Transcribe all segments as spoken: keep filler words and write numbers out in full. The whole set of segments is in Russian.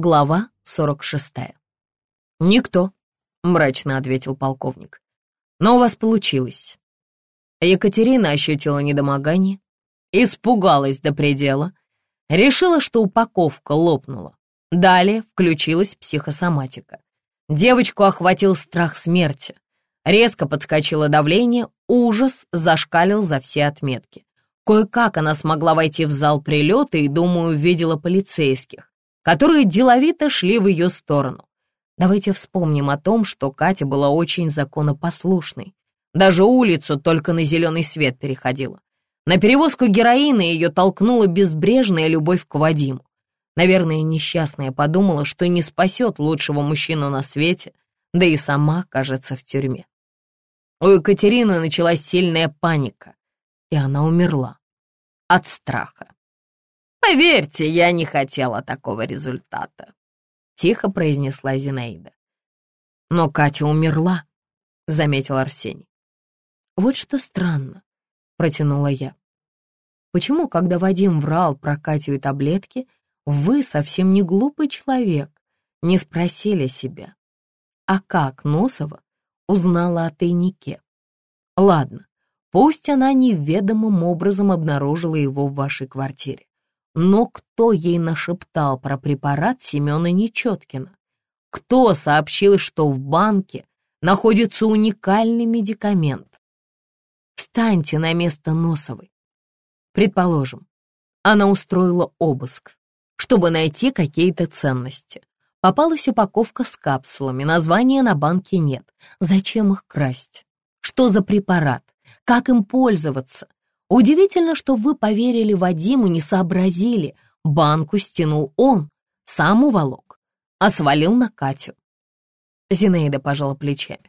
Глава сорок шестая. «Никто», — мрачно ответил полковник. «Но у вас получилось». Екатерина ощутила недомогание, испугалась до предела, решила, что упаковка лопнула. Далее включилась психосоматика. Девочку охватил страх смерти. Резко подскочило давление, ужас зашкалил за все отметки. Кое-как она смогла войти в зал прилета и, думаю, увидела полицейских, которые деловито шли в ее сторону. Давайте вспомним о том, что Катя была очень законопослушной. Даже улицу только на зеленый свет переходила. На перевозку героина ее толкнула безбрежная любовь к Вадиму. Наверное, несчастная подумала, что не спасет лучшего мужчину на свете, да и сама окажется в тюрьме. У Екатерины началась сильная паника, и она умерла от страха. «Поверьте, я не хотела такого результата», — тихо произнесла Зинаида. «Но Катя умерла», — заметил Арсений. «Вот что странно», — протянула я. «Почему, когда Вадим врал про Катю и таблетки, вы, совсем не глупый человек, не спросили себя, а как Носова узнала о тайнике? Ладно, пусть она неведомым образом обнаружила его в вашей квартире. Но кто ей нашептал про препарат Семена Нечеткина? Кто сообщил, что в банке находится уникальный медикамент? Встаньте на место Носовой. Предположим, она устроила обыск, чтобы найти какие-то ценности. Попалась упаковка с капсулами, названия на банке нет. Зачем их красть? Что за препарат? Как им пользоваться? Удивительно, что вы поверили Вадиму, не сообразили. Банку стянул он, сам уволок, а свалил на Катю. Зинаида пожала плечами.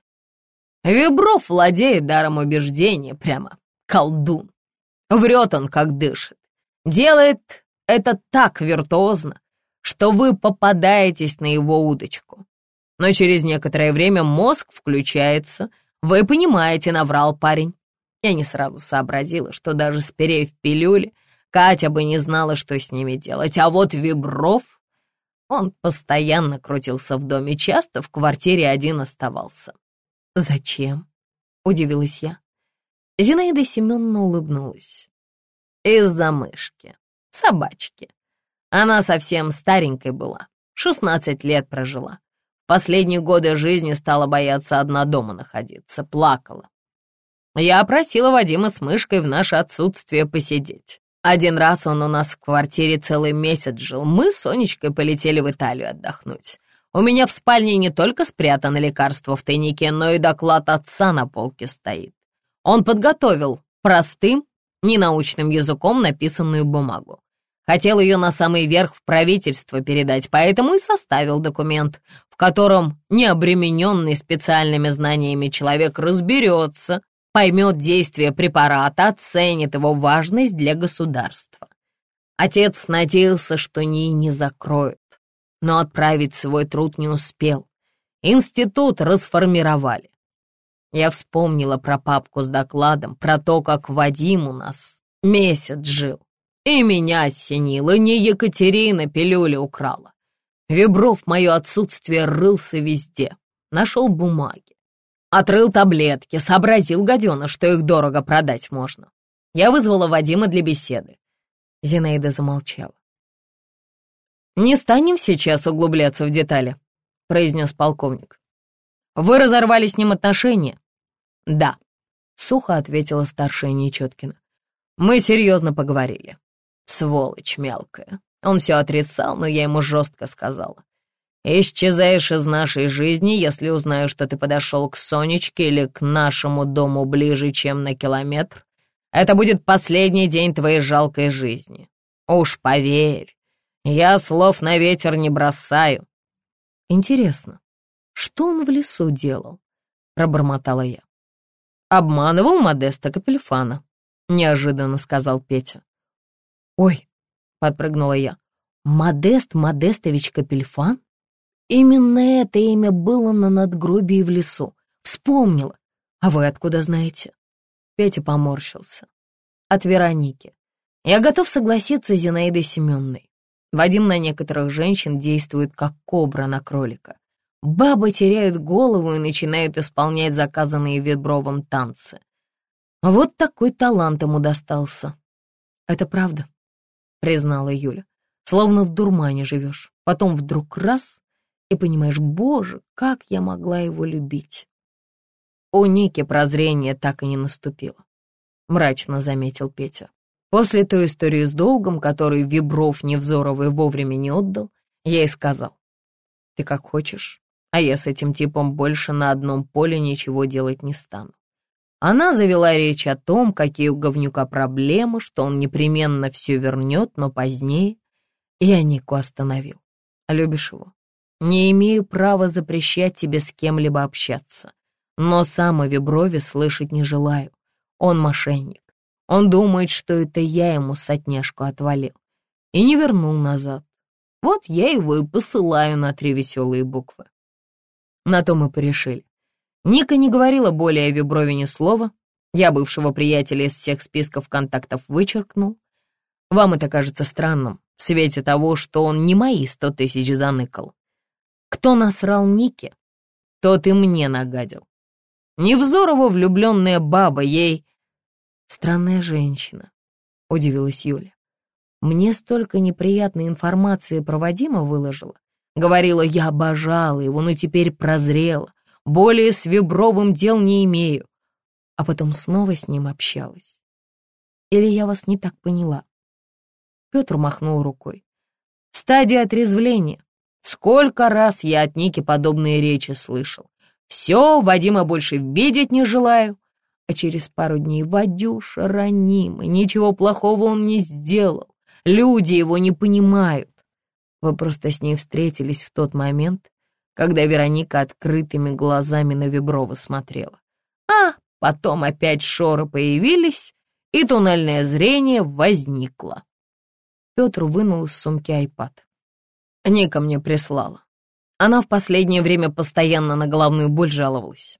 Вибров владеет даром убеждения, прямо колдун. Врет он, как дышит. Делает это так виртуозно, что вы попадаетесь на его удочку. Но через некоторое время мозг включается. Вы понимаете, наврал парень. Я не сразу сообразила, что даже сперев пилюли, Катя бы не знала, что с ними делать. А вот Вибров, он постоянно крутился в доме, часто в квартире один оставался. «Зачем?» — удивилась я. Зинаида Семеновна улыбнулась. «Из-за мышки, собачки. Она совсем старенькой была, шестнадцать лет прожила. В последние годы жизни стала бояться одна дома находиться, плакала. Я просила Вадима с мышкой в наше отсутствие посидеть. Один раз он у нас в квартире целый месяц жил. Мы с Сонечкой полетели в Италию отдохнуть. У меня в спальне не только спрятано лекарство в тайнике, но и доклад отца на полке стоит. Он подготовил простым, ненаучным языком написанную бумагу. Хотел ее на самый верх в правительство передать, поэтому и составил документ, в котором необремененный специальными знаниями человек разберется, поймет действие препарата, оценит его важность для государства. Отец надеялся, что НИИ не закроют, но отправить свой труд не успел. Институт расформировали. Я вспомнила про папку с докладом, про то, как Вадим у нас месяц жил. И меня осенило, не Екатерина пилюли украла. Вибров в мое отсутствие рылся везде, нашел бумаги. Отрыл таблетки, сообразил гаденыш, что их дорого продать можно. Я вызвала Вадима для беседы. Зинаида замолчала. «Не станем сейчас углубляться в детали», — произнес полковник. «Вы разорвали с ним отношения?» «Да», — сухо ответила старшая Нечеткина. «Мы серьезно поговорили. Сволочь мелкая. Он все отрицал, но я ему жестко сказала. Исчезаешь из нашей жизни, если узнаю, что ты подошел к Сонечке или к нашему дому ближе, чем на километр. Это будет последний день твоей жалкой жизни. Уж поверь, я слов на ветер не бросаю». «Интересно, что он в лесу делал?» — пробормотала я. «Обманывал Модеста Капельфана», — неожиданно сказал Петя. «Ой», — подпрыгнула я, — «Модест Модестович Капельфан? Именно это имя было на надгробии в лесу. Вспомнила. А вы откуда знаете?» Петя поморщился. «От Вероники. Я готов согласиться с Зинаидой Семеновной. Вадим на некоторых женщин действует как кобра на кролика. Бабы теряют голову и начинают исполнять заказанные Вибровым танцы. Вот такой талант ему достался. Это правда, признала Юля. Словно в дурмане живешь. Потом вдруг раз и понимаешь, боже, как я могла его любить. У Ники прозрение так и не наступило, мрачно заметил Петя. После той истории с долгом, которую Вибров Невзоровой вовремя не отдал, я и сказал: ты как хочешь, а я с этим типом больше на одном поле ничего делать не стану. Она завела речь о том, какие у говнюка проблемы, что он непременно все вернет, но позднее. Я Нику остановил. Любишь его? Не имею права запрещать тебе с кем-либо общаться. Но сам о Виброве слышать не желаю. Он мошенник. Он думает, что это я ему сотняшку отвалил. И не вернул назад. Вот я его и посылаю на три веселые буквы. На то мы порешили. Ника не говорила более о Виброве ни слова. Я бывшего приятеля из всех списков контактов вычеркнул. Вам это кажется странным, в свете того, что он не мои сто тысяч заныкал. Кто насрал Нике, тот и мне нагадил. Невзорова влюбленная баба, ей... Странная женщина, удивилась Юля. Мне столько неприятной информации про Вадима выложила. Говорила, я обожала его, но теперь прозрела. Более с Вибровым дел не имею. А потом снова с ним общалась. Или я вас не так поняла? Петр махнул рукой. Стадия отрезвления. Сколько раз я от Ники подобные речи слышал. Все, Вадима больше видеть не желаю. А через пару дней: Вадюша ранимый, ничего плохого он не сделал. Люди его не понимают. Вы просто с ней встретились в тот момент, когда Вероника открытыми глазами на Виброва смотрела. А потом опять шоры появились, и туннельное зрение возникло. Петр вынул из сумки айпад. Ника мне прислала. Она в последнее время постоянно на головную боль жаловалась.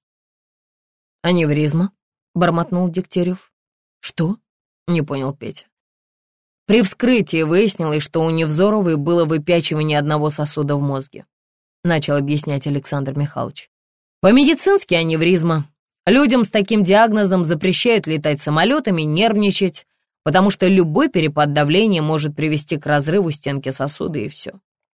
«Аневризма?» — бормотнул Дегтярев. «Что?» — не понял Петя. При вскрытии выяснилось, что у Невзоровой было выпячивание одного сосуда в мозге, начал объяснять Александр Михайлович. По-медицински аневризма. Людям с таким диагнозом запрещают летать самолетами, нервничать, потому что любой перепад давления может привести к разрыву стенки сосуда, и все.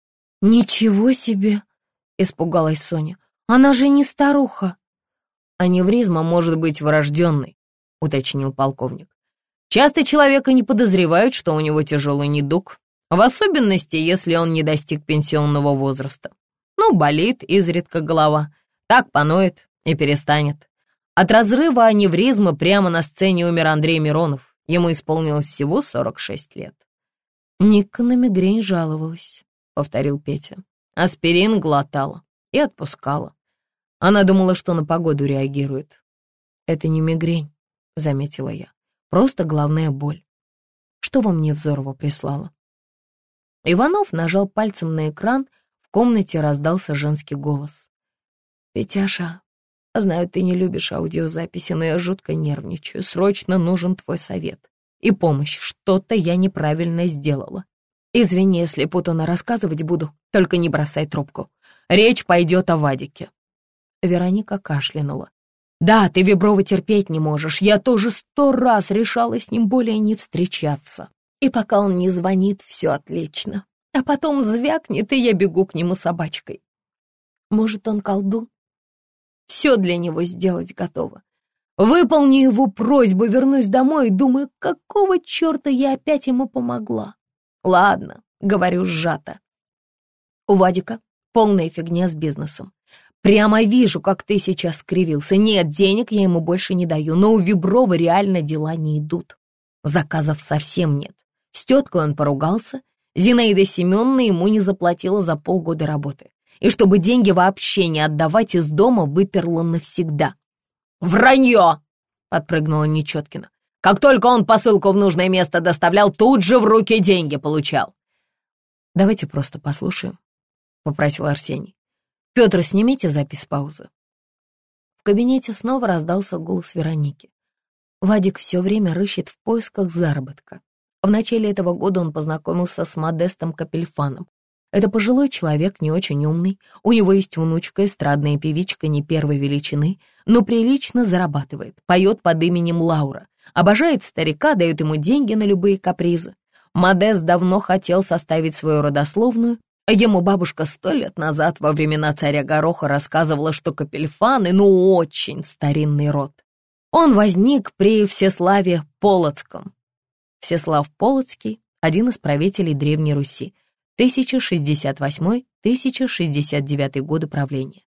«Ничего себе!» — испугалась Соня. «Она же не старуха!» «Аневризма может быть врожденной», — уточнил полковник. «Часто человека не подозревают, что у него тяжелый недуг, в особенности, если он не достиг пенсионного возраста. Ну, болит изредка голова, так поноет и перестанет. От разрыва аневризмы прямо на сцене умер Андрей Миронов. Ему исполнилось всего сорок шесть лет». «Ника на мигрень жаловалась», — повторил Петя. «Аспирин глотала и отпускала. Она думала, что на погоду реагирует». «Это не мигрень», — заметила я. «Просто головная боль. Что вам Невзорова прислала?» Иванов нажал пальцем на экран, в комнате раздался женский голос. «Петяша, знаю, ты не любишь аудиозаписи, но я жутко нервничаю. Срочно нужен твой совет и помощь. Что-то я неправильно сделала. Извини, если путано рассказывать буду, только не бросай трубку. Речь пойдет о Вадике». Вероника кашлянула. «Да, ты Виброва терпеть не можешь. Я тоже сто раз решала с ним более не встречаться. И пока он не звонит, все отлично. А потом звякнет, и я бегу к нему собачкой. Может, он колдун? Все для него сделать готова. Выполню его просьбу, вернусь домой и думаю, какого черта я опять ему помогла. Ладно, говорю сжато. У Вадика полная фигня с бизнесом. Прямо вижу, как ты сейчас скривился. Нет, денег я ему больше не даю, но у Виброва реально дела не идут. Заказов совсем нет. С теткой он поругался. Зинаида Семеновна ему не заплатила за полгода работы. И чтобы деньги вообще не отдавать, из дома выперла навсегда. «Вранье!» — подпрыгнула Нечеткина. «Как только он посылку в нужное место доставлял, тут же в руки деньги получал». «Давайте просто послушаем», — попросил Арсений. «Петр, снимите запись с паузы». В кабинете снова раздался голос Вероники. Вадик все время рыщет в поисках заработка. В начале этого года он познакомился с Модестом Капельфаном. Это пожилой человек, не очень умный. У него есть внучка, эстрадная певичка не первой величины, но прилично зарабатывает, поет под именем Лаура, обожает старика, дает ему деньги на любые капризы. Модест давно хотел составить свою родословную. Ему бабушка сто лет назад, во времена царя Гороха, рассказывала, что Капельфаны, ну, очень старинный род. Он возник при Всеславе Полоцком. Всеслав Полоцкий — один из правителей Древней Руси, тысяча шестьдесят восьмой — тысяча шестьдесят девятый годы правления.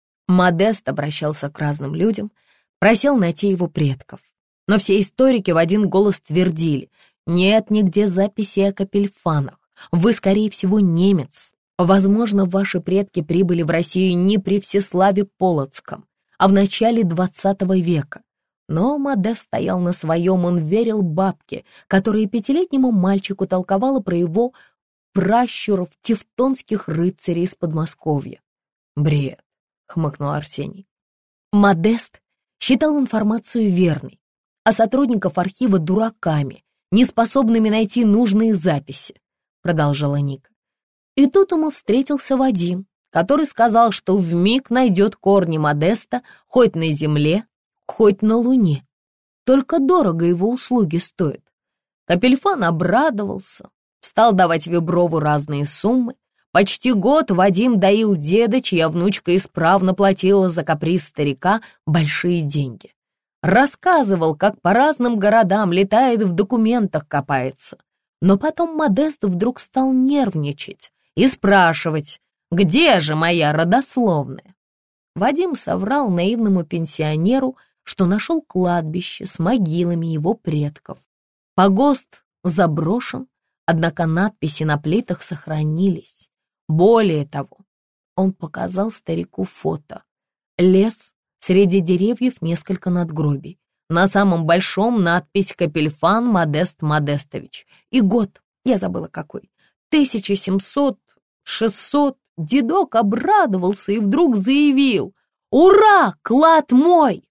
Модест обращался к разным людям, просил найти его предков. Но все историки в один голос твердили: нет нигде записи о Капельфанах, вы, скорее всего, немец. Возможно, ваши предки прибыли в Россию не при Всеславе Полоцком, а в начале двадцатого века. Но Модест стоял на своем, он верил бабке, которая пятилетнему мальчику толковала про его пращуров тевтонских рыцарей из Подмосковья. «Бред», — хмыкнул Арсений. Модест считал информацию верной, а сотрудников архива дураками, неспособными найти нужные записи, продолжала Ника. И тут ему встретился Вадим, который сказал, что вмиг найдет корни Модеста хоть на земле, хоть на луне. Только дорого его услуги стоят. Капельфан обрадовался, стал давать Виброву разные суммы. Почти год Вадим доил деда, чья внучка исправно платила за каприз старика большие деньги. Рассказывал, как по разным городам летает, в документах копается. Но потом Модест вдруг стал нервничать и спрашивать, где же моя родословная. Вадим соврал наивному пенсионеру, что нашел кладбище с могилами его предков. Погост заброшен, однако надписи на плитах сохранились. Более того, он показал старику фото. Лес, среди деревьев несколько надгробий. На самом большом надпись «Капельфан Модест Модестович». И год, я забыла какой, тысяча семьсот, шестьсот. Дедок обрадовался и вдруг заявил: «Ура, клад мой!»